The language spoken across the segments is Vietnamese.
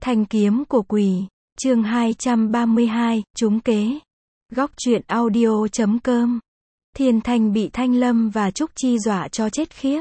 Thanh kiếm của quỷ, chương 232, trúng kế. Góc truyện audio.com. Thiên Thanh bị Thanh Lâm và Trúc Chi dọa cho chết khiếp.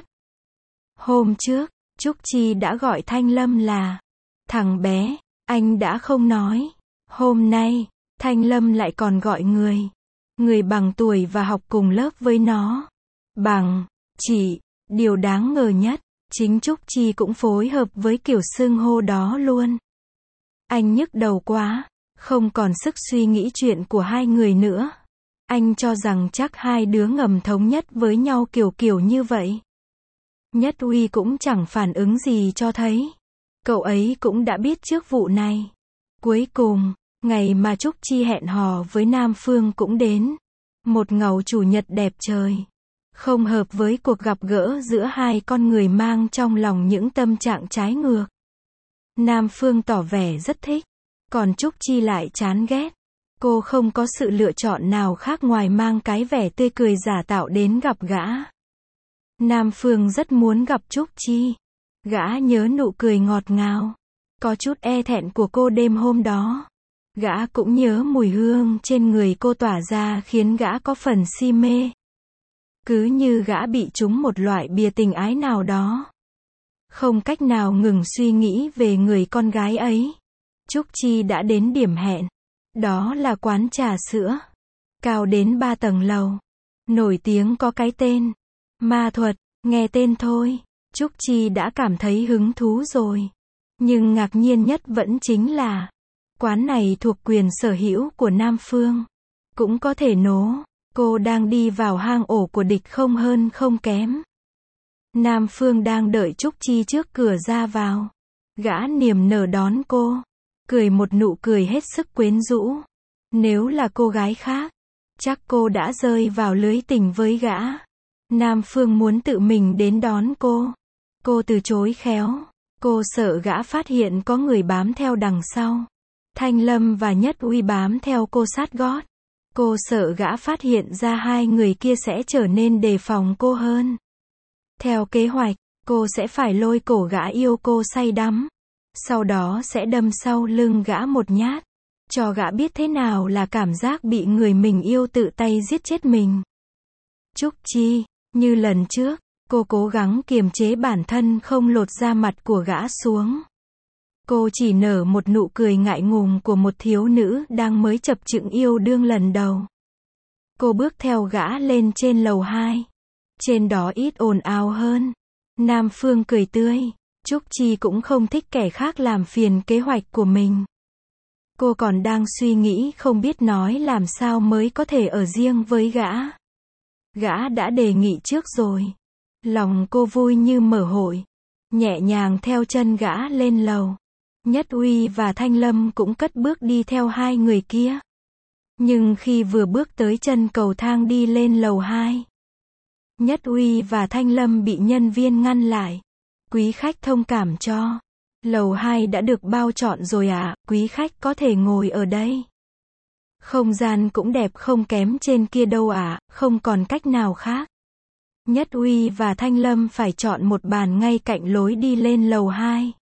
Hôm trước, Trúc Chi đã gọi Thanh Lâm là thằng bé, anh đã không nói. Hôm nay, Thanh Lâm lại còn gọi người bằng tuổi và học cùng lớp với nó bằng chị. Điều đáng ngờ nhất, chính Trúc Chi cũng phối hợp với kiểu xưng hô đó luôn. Anh nhức đầu quá, không còn sức suy nghĩ chuyện của hai người nữa. Anh cho rằng chắc hai đứa ngầm thống nhất với nhau kiểu như vậy. Nhất Uy cũng chẳng phản ứng gì cho thấy. Cậu ấy cũng đã biết trước vụ này. Cuối cùng, ngày mà Trúc Chi hẹn hò với Nam Phương cũng đến. Một ngầu chủ nhật đẹp trời. Không hợp với cuộc gặp gỡ giữa hai con người mang trong lòng những tâm trạng trái ngược. Nam Phương tỏ vẻ rất thích, còn Trúc Chi lại chán ghét. Cô không có sự lựa chọn nào khác ngoài mang cái vẻ tươi cười giả tạo đến gặp gã. Nam Phương rất muốn gặp Trúc Chi. Gã nhớ nụ cười ngọt ngào, có chút e thẹn của cô đêm hôm đó. Gã cũng nhớ mùi hương trên người cô tỏa ra khiến gã có phần si mê. Cứ như gã bị trúng một loại bìa tình ái nào đó. Không cách nào ngừng suy nghĩ về người con gái ấy. Trúc Chi đã đến điểm hẹn. Đó là quán trà sữa. Cao đến 3 tầng lầu. Nổi tiếng có cái tên Ma Thuật. Nghe tên thôi, Trúc Chi đã cảm thấy hứng thú rồi. Nhưng ngạc nhiên nhất vẫn chính là quán này thuộc quyền sở hữu của Nam Phương. Cũng có thể cô đang đi vào hang ổ của địch không hơn không kém. Nam Phương đang đợi Trúc Chi trước cửa ra vào. Gã niềm nở đón cô, cười một nụ cười hết sức quyến rũ. Nếu là cô gái khác, chắc cô đã rơi vào lưới tình với gã. Nam Phương muốn tự mình đến đón cô. Cô từ chối khéo. Cô sợ gã phát hiện có người bám theo đằng sau. Thanh Lâm và Nhất Uy bám theo cô sát gót. Cô sợ gã phát hiện ra hai người kia sẽ trở nên đề phòng cô hơn. Theo kế hoạch, cô sẽ phải lôi cổ gã yêu cô say đắm. Sau đó sẽ đâm sau lưng gã một nhát. Cho gã biết thế nào là cảm giác bị người mình yêu tự tay giết chết mình. Trúc Chi, như lần trước, cô cố gắng kiềm chế bản thân không lột da mặt của gã xuống. Cô chỉ nở một nụ cười ngại ngùng của một thiếu nữ đang mới chập chững yêu đương lần đầu. Cô bước theo gã lên trên lầu 2. Trên đó ít ồn ào hơn. Nam Phương cười tươi. Trúc Chi cũng không thích kẻ khác làm phiền kế hoạch của mình. Cô còn đang suy nghĩ không biết nói làm sao mới có thể ở riêng với gã. Gã đã đề nghị trước rồi. Lòng cô vui như mở hội. Nhẹ nhàng theo chân gã lên lầu. Nhất Uy và Thanh Lâm cũng cất bước đi theo hai người kia. Nhưng khi vừa bước tới chân cầu thang đi lên lầu 2, Nhất Uy và Thanh Lâm bị nhân viên ngăn lại. Quý khách thông cảm cho. Lầu 2 đã được bao trọn rồi ạ, quý khách có thể ngồi ở đây. Không gian cũng đẹp không kém trên kia đâu ạ, không còn cách nào khác. Nhất Uy và Thanh Lâm phải chọn một bàn ngay cạnh lối đi lên lầu 2.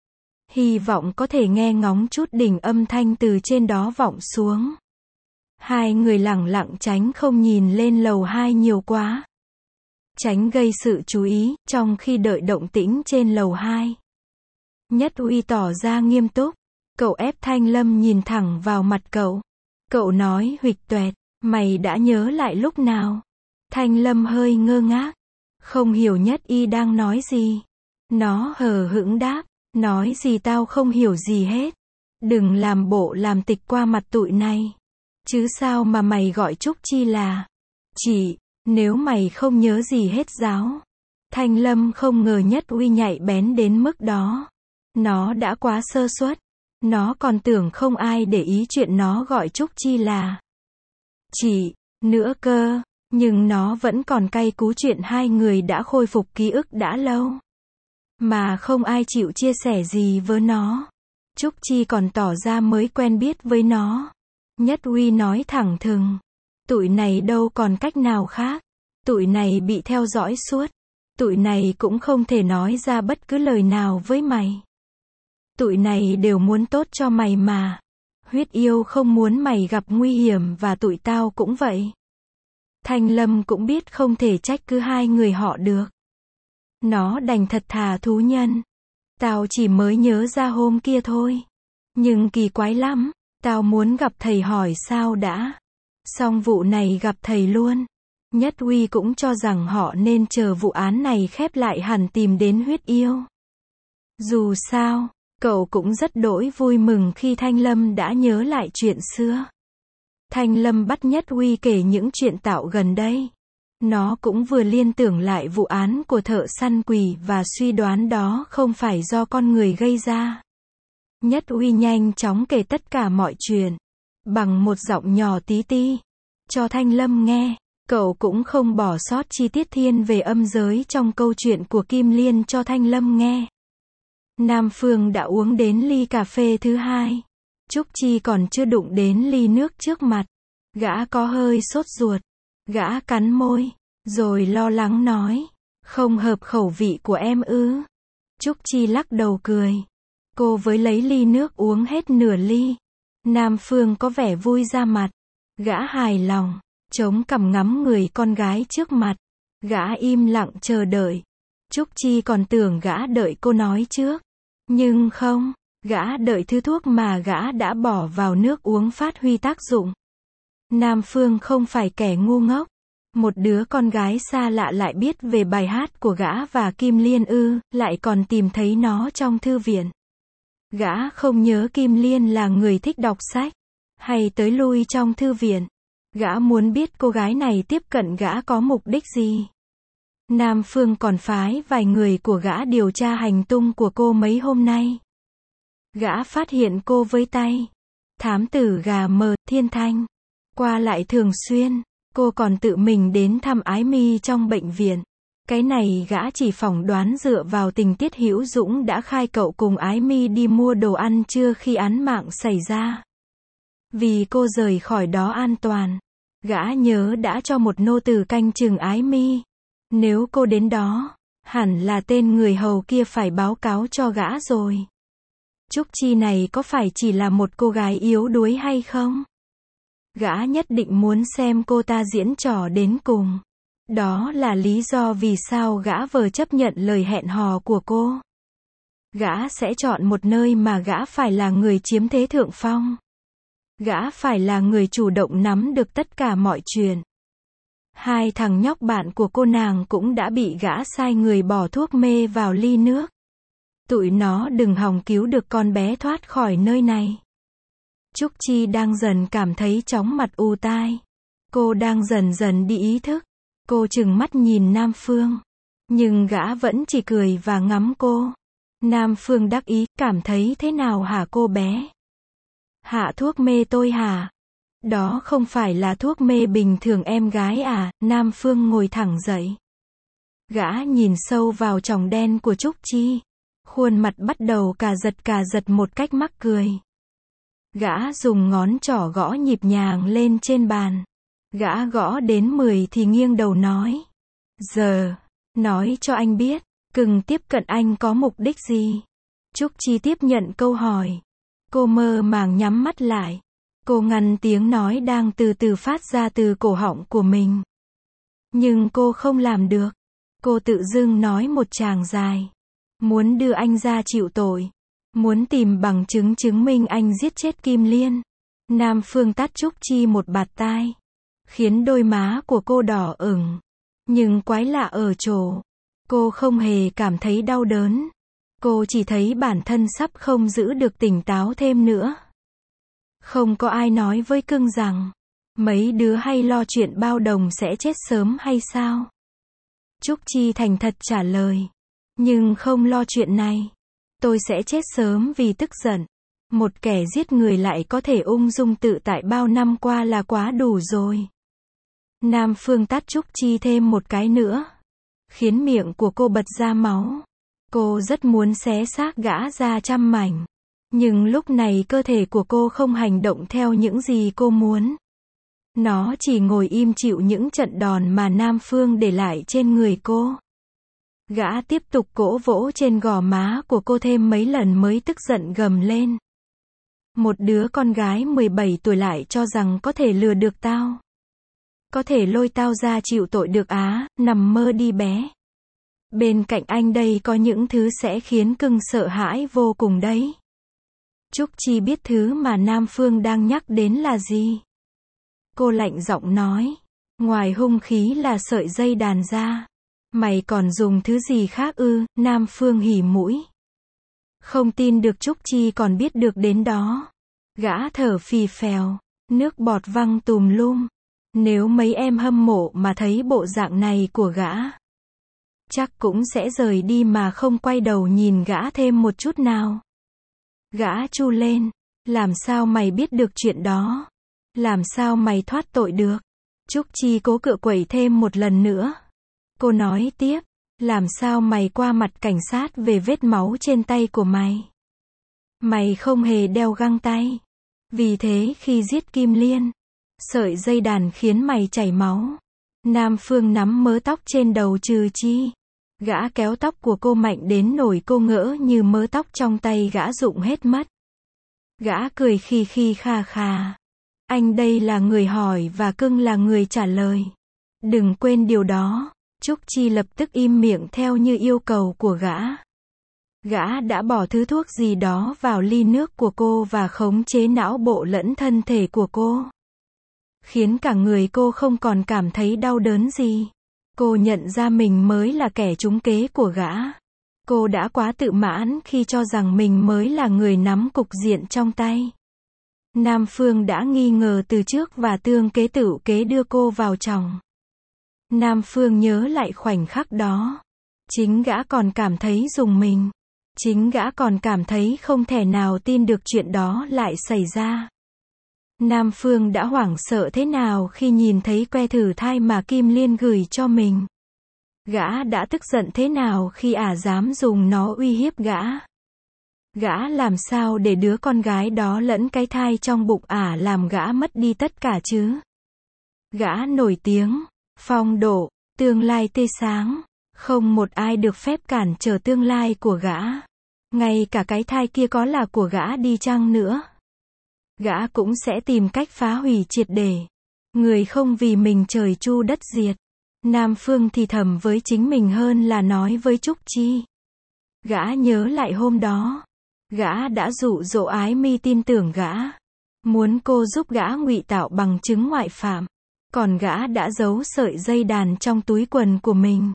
Hy vọng có thể nghe ngóng chút đỉnh âm thanh từ trên đó vọng xuống. Hai người lẳng lặng tránh không nhìn lên lầu 2 nhiều quá. Tránh gây sự chú ý, trong khi đợi động tĩnh trên lầu 2. Nhất Uy tỏ ra nghiêm túc. Cậu ép Thanh Lâm nhìn thẳng vào mặt cậu. Cậu nói huỵch toẹt, mày đã nhớ lại lúc nào? Thanh Lâm hơi ngơ ngác. Không hiểu Nhất Uy đang nói gì. Nó hờ hững đáp. Nói gì tao không hiểu gì hết. Đừng làm bộ làm tịch qua mặt tụi này. Chứ sao mà mày gọi Trúc Chi là chị, nếu mày không nhớ gì hết giáo. Thanh Lâm không ngờ Nhất Uy nhạy bén đến mức đó. Nó đã quá sơ suất. Nó còn tưởng không ai để ý chuyện nó gọi Trúc Chi là chị nữa cơ. Nhưng nó vẫn còn cay cú chuyện hai người đã khôi phục ký ức đã lâu. Mà không ai chịu chia sẻ gì với nó. Trúc Chi còn tỏ ra mới quen biết với nó. Nhất Uy nói thẳng thừng. Tụi này đâu còn cách nào khác. Tụi này bị theo dõi suốt. Tụi này cũng không thể nói ra bất cứ lời nào với mày. Tụi này đều muốn tốt cho mày mà. Huyết yêu không muốn mày gặp nguy hiểm và tụi tao cũng vậy. Thanh Lâm cũng biết không thể trách cứ hai người họ được. Nó đành thật thà thú nhân. Tao chỉ mới nhớ ra hôm kia thôi. Nhưng kỳ quái lắm, tao muốn gặp thầy hỏi sao đã. Xong vụ này gặp thầy luôn. Nhất Uy cũng cho rằng họ nên chờ vụ án này khép lại hẳn tìm đến huyết yêu. Dù sao, cậu cũng rất đỗi vui mừng khi Thanh Lâm đã nhớ lại chuyện xưa. Thanh Lâm bắt Nhất Uy kể những chuyện tạo gần đây. Nó cũng vừa liên tưởng lại vụ án của thợ săn quỷ và suy đoán đó không phải do con người gây ra. Nhất Uy nhanh chóng kể tất cả mọi chuyện, bằng một giọng nhỏ tí ti, cho Thanh Lâm nghe. Cậu cũng không bỏ sót chi tiết thiên về âm giới trong câu chuyện của Kim Liên cho Thanh Lâm nghe. Nam Phương đã uống đến ly cà phê thứ hai. Trúc Chi còn chưa đụng đến ly nước trước mặt. Gã có hơi sốt ruột. Gã cắn môi, rồi lo lắng nói, không hợp khẩu vị của em ư? Trúc Chi lắc đầu cười. Cô với lấy ly nước uống hết nửa ly. Nam Phương có vẻ vui ra mặt. Gã hài lòng, chống cằm ngắm người con gái trước mặt. Gã im lặng chờ đợi. Trúc Chi còn tưởng gã đợi cô nói trước. Nhưng không, gã đợi thứ thuốc mà gã đã bỏ vào nước uống phát huy tác dụng. Nam Phương không phải kẻ ngu ngốc. Một đứa con gái xa lạ lại biết về bài hát của gã và Kim Liên ư, lại còn tìm thấy nó trong thư viện. Gã không nhớ Kim Liên là người thích đọc sách, hay tới lui trong thư viện. Gã muốn biết cô gái này tiếp cận gã có mục đích gì. Nam Phương còn phái vài người của gã điều tra hành tung của cô mấy hôm nay. Gã phát hiện cô với tay thám tử gà mờ Thiên Thanh. Qua lại thường xuyên, cô còn tự mình đến thăm Ái Mi trong bệnh viện. Cái này gã chỉ phỏng đoán dựa vào tình tiết Hữu Dũng đã khai cậu cùng Ái Mi đi mua đồ ăn trưa khi án mạng xảy ra. Vì cô rời khỏi đó an toàn, gã nhớ đã cho một nô tỳ canh chừng Ái Mi. Nếu cô đến đó, hẳn là tên người hầu kia phải báo cáo cho gã rồi. Trúc Chi này có phải chỉ là một cô gái yếu đuối hay không? Gã nhất định muốn xem cô ta diễn trò đến cùng. Đó là lý do vì sao gã vờ chấp nhận lời hẹn hò của cô. Gã sẽ chọn một nơi mà gã phải là người chiếm thế thượng phong. Gã phải là người chủ động nắm được tất cả mọi chuyện. Hai thằng nhóc bạn của cô nàng cũng đã bị gã sai người bỏ thuốc mê vào ly nước. Tụi nó đừng hòng cứu được con bé thoát khỏi nơi này. Trúc Chi đang dần cảm thấy chóng mặt ù tai. Cô đang dần dần đi ý thức. Cô trừng mắt nhìn Nam Phương. Nhưng gã vẫn chỉ cười và ngắm cô. Nam Phương đắc ý, cảm thấy thế nào hả cô bé? Hạ thuốc mê tôi hả? Đó không phải là thuốc mê bình thường em gái à? Nam Phương ngồi thẳng dậy. Gã nhìn sâu vào tròng đen của Trúc Chi. Khuôn mặt bắt đầu cà giật một cách mắc cười. Gã dùng ngón trỏ gõ nhịp nhàng lên trên bàn. Gã gõ đến 10 thì nghiêng đầu nói. Giờ, nói cho anh biết, Cưng tiếp cận anh có mục đích gì? Trúc Chi tiếp nhận câu hỏi. Cô mơ màng nhắm mắt lại. Cô ngăn tiếng nói đang từ từ phát ra từ cổ họng của mình. Nhưng cô không làm được. Cô tự dưng nói một tràng dài. Muốn đưa anh ra chịu tội. Muốn tìm bằng chứng chứng minh anh giết chết Kim Liên. Nam Phương tát Trúc Chi một bạt tai. Khiến đôi má của cô đỏ ửng. Nhưng quái lạ ở chỗ. Cô không hề cảm thấy đau đớn. Cô chỉ thấy bản thân sắp không giữ được tỉnh táo thêm nữa. Không có ai nói với Cưng rằng, mấy đứa hay lo chuyện bao đồng sẽ chết sớm hay sao? Trúc Chi thành thật trả lời. Nhưng không lo chuyện này. Tôi sẽ chết sớm vì tức giận. Một kẻ giết người lại có thể ung dung tự tại bao năm qua là quá đủ rồi. Nam Phương tát Trúc Chi thêm một cái nữa. Khiến miệng của cô bật ra máu. Cô rất muốn xé xác gã ra trăm mảnh. Nhưng lúc này cơ thể của cô không hành động theo những gì cô muốn. Nó chỉ ngồi im chịu những trận đòn mà Nam Phương để lại trên người cô. Gã tiếp tục cỗ vỗ trên gò má của cô thêm mấy lần mới tức giận gầm lên. Một đứa con gái 17 tuổi lại cho rằng có thể lừa được tao. Có thể lôi tao ra chịu tội được á, nằm mơ đi bé. Bên cạnh anh đây có những thứ sẽ khiến cưng sợ hãi vô cùng đấy. Trúc Chi biết thứ mà Nam Phương đang nhắc đến là gì. Cô lạnh giọng nói. Ngoài hung khí là sợi dây đàn ra. Mày còn dùng thứ gì khác ư? Nam Phương hỉ mũi. Không tin được Trúc Chi còn biết được đến đó. Gã thở phì phèo. Nước bọt văng tùm lum. Nếu mấy em hâm mộ mà thấy bộ dạng này của gã, chắc cũng sẽ rời đi mà không quay đầu nhìn gã thêm một chút nào. Gã chu lên. Làm sao mày biết được chuyện đó? Làm sao mày thoát tội được? Trúc Chi cố cựa quẩy thêm một lần nữa. Cô nói tiếp. Làm sao mày qua mặt cảnh sát về vết máu trên tay của mày? Mày không hề đeo găng tay. Vì thế khi giết Kim Liên, sợi dây đàn khiến mày chảy máu. Nam Phương nắm mớ tóc trên đầu Trừ Chi. Gã kéo tóc của cô mạnh đến nỗi cô ngỡ như mớ tóc trong tay gã rụng hết mất. Gã cười khi khi khà khà. Anh đây là người hỏi và cưng là người trả lời. Đừng quên điều đó. Trúc Chi lập tức im miệng theo như yêu cầu của gã. Gã đã bỏ thứ thuốc gì đó vào ly nước của cô và khống chế não bộ lẫn thân thể của cô. Khiến cả người cô không còn cảm thấy đau đớn gì. Cô nhận ra mình mới là kẻ trúng kế của gã. Cô đã quá tự mãn khi cho rằng mình mới là người nắm cục diện trong tay. Nam Phương đã nghi ngờ từ trước và tương kế tửu kế đưa cô vào chòng. Nam Phương nhớ lại khoảnh khắc đó. Chính gã còn cảm thấy rùng mình. Chính gã còn cảm thấy không thể nào tin được chuyện đó lại xảy ra. Nam Phương đã hoảng sợ thế nào khi nhìn thấy que thử thai mà Kim Liên gửi cho mình. Gã đã tức giận thế nào khi ả dám dùng nó uy hiếp gã. Gã làm sao để đứa con gái đó lẫn cái thai trong bụng ả làm gã mất đi tất cả chứ? Gã nổi tiếng, phong độ, tương lai tươi sáng. Không một ai được phép cản trở tương lai của gã. Ngay cả cái thai kia có là của gã đi chăng nữa. Gã cũng sẽ tìm cách phá hủy triệt để. Người không vì mình trời chu đất diệt. Nam Phương thì thầm với chính mình hơn là nói với Trúc Chi. Gã nhớ lại hôm đó. Gã đã dụ dỗ Ái Mi tin tưởng gã. Muốn cô giúp gã ngụy tạo bằng chứng ngoại phạm. Còn gã đã giấu sợi dây đàn trong túi quần của mình.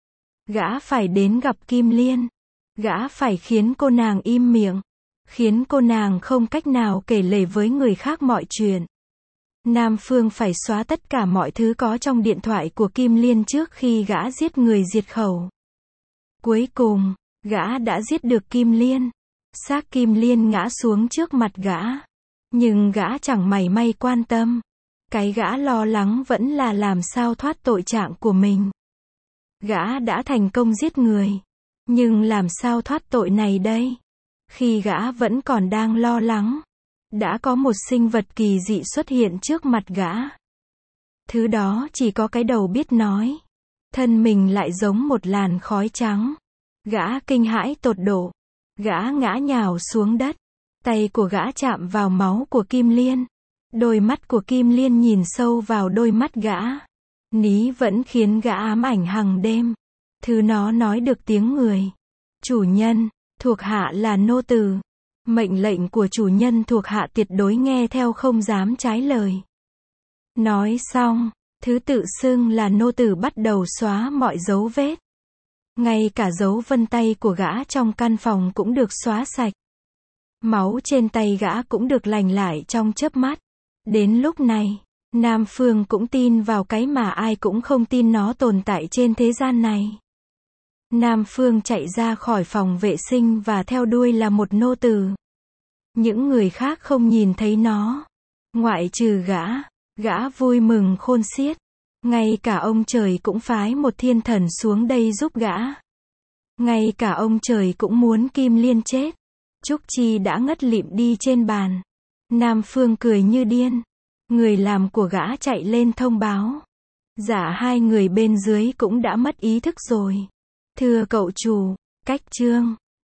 Gã phải đến gặp Kim Liên. Gã phải khiến cô nàng im miệng. Khiến cô nàng không cách nào kể lể với người khác mọi chuyện. Nam Phương phải xóa tất cả mọi thứ có trong điện thoại của Kim Liên trước khi gã giết người diệt khẩu. Cuối cùng, gã đã giết được Kim Liên. Xác Kim Liên ngã xuống trước mặt gã. Nhưng gã chẳng mảy may quan tâm. Cái gã lo lắng vẫn là làm sao thoát tội trạng của mình. Gã đã thành công giết người. Nhưng làm sao thoát tội này đây? Khi gã vẫn còn đang lo lắng, đã có một sinh vật kỳ dị xuất hiện trước mặt gã. Thứ đó chỉ có cái đầu biết nói. Thân mình lại giống một làn khói trắng. Gã kinh hãi tột độ. Gã ngã nhào xuống đất. Tay của gã chạm vào máu của Kim Liên. Đôi mắt của Kim Liên nhìn sâu vào đôi mắt gã. Ní vẫn khiến gã ám ảnh hằng đêm. Thứ nó nói được tiếng người. Chủ nhân, thuộc hạ là nô tỳ. Mệnh lệnh của chủ nhân thuộc hạ tuyệt đối nghe theo không dám trái lời. Nói xong, thứ tự xưng là nô tỳ bắt đầu xóa mọi dấu vết. Ngay cả dấu vân tay của gã trong căn phòng cũng được xóa sạch. Máu trên tay gã cũng được lành lại trong chớp mắt. Đến lúc này, Nam Phương cũng tin vào cái mà ai cũng không tin nó tồn tại trên thế gian này. Nam Phương chạy ra khỏi phòng vệ sinh và theo đuôi là một nô tỳ. Những người khác không nhìn thấy nó. Ngoại trừ gã vui mừng khôn xiết. Ngay cả ông trời cũng phái một thiên thần xuống đây giúp gã. Ngay cả ông trời cũng muốn Kim Liên chết. Trúc Chi đã ngất lịm đi trên bàn. Nam Phương cười như điên. Người làm của gã chạy lên thông báo. Dạ hai người bên dưới cũng đã mất ý thức rồi. Thưa cậu chủ, cách chương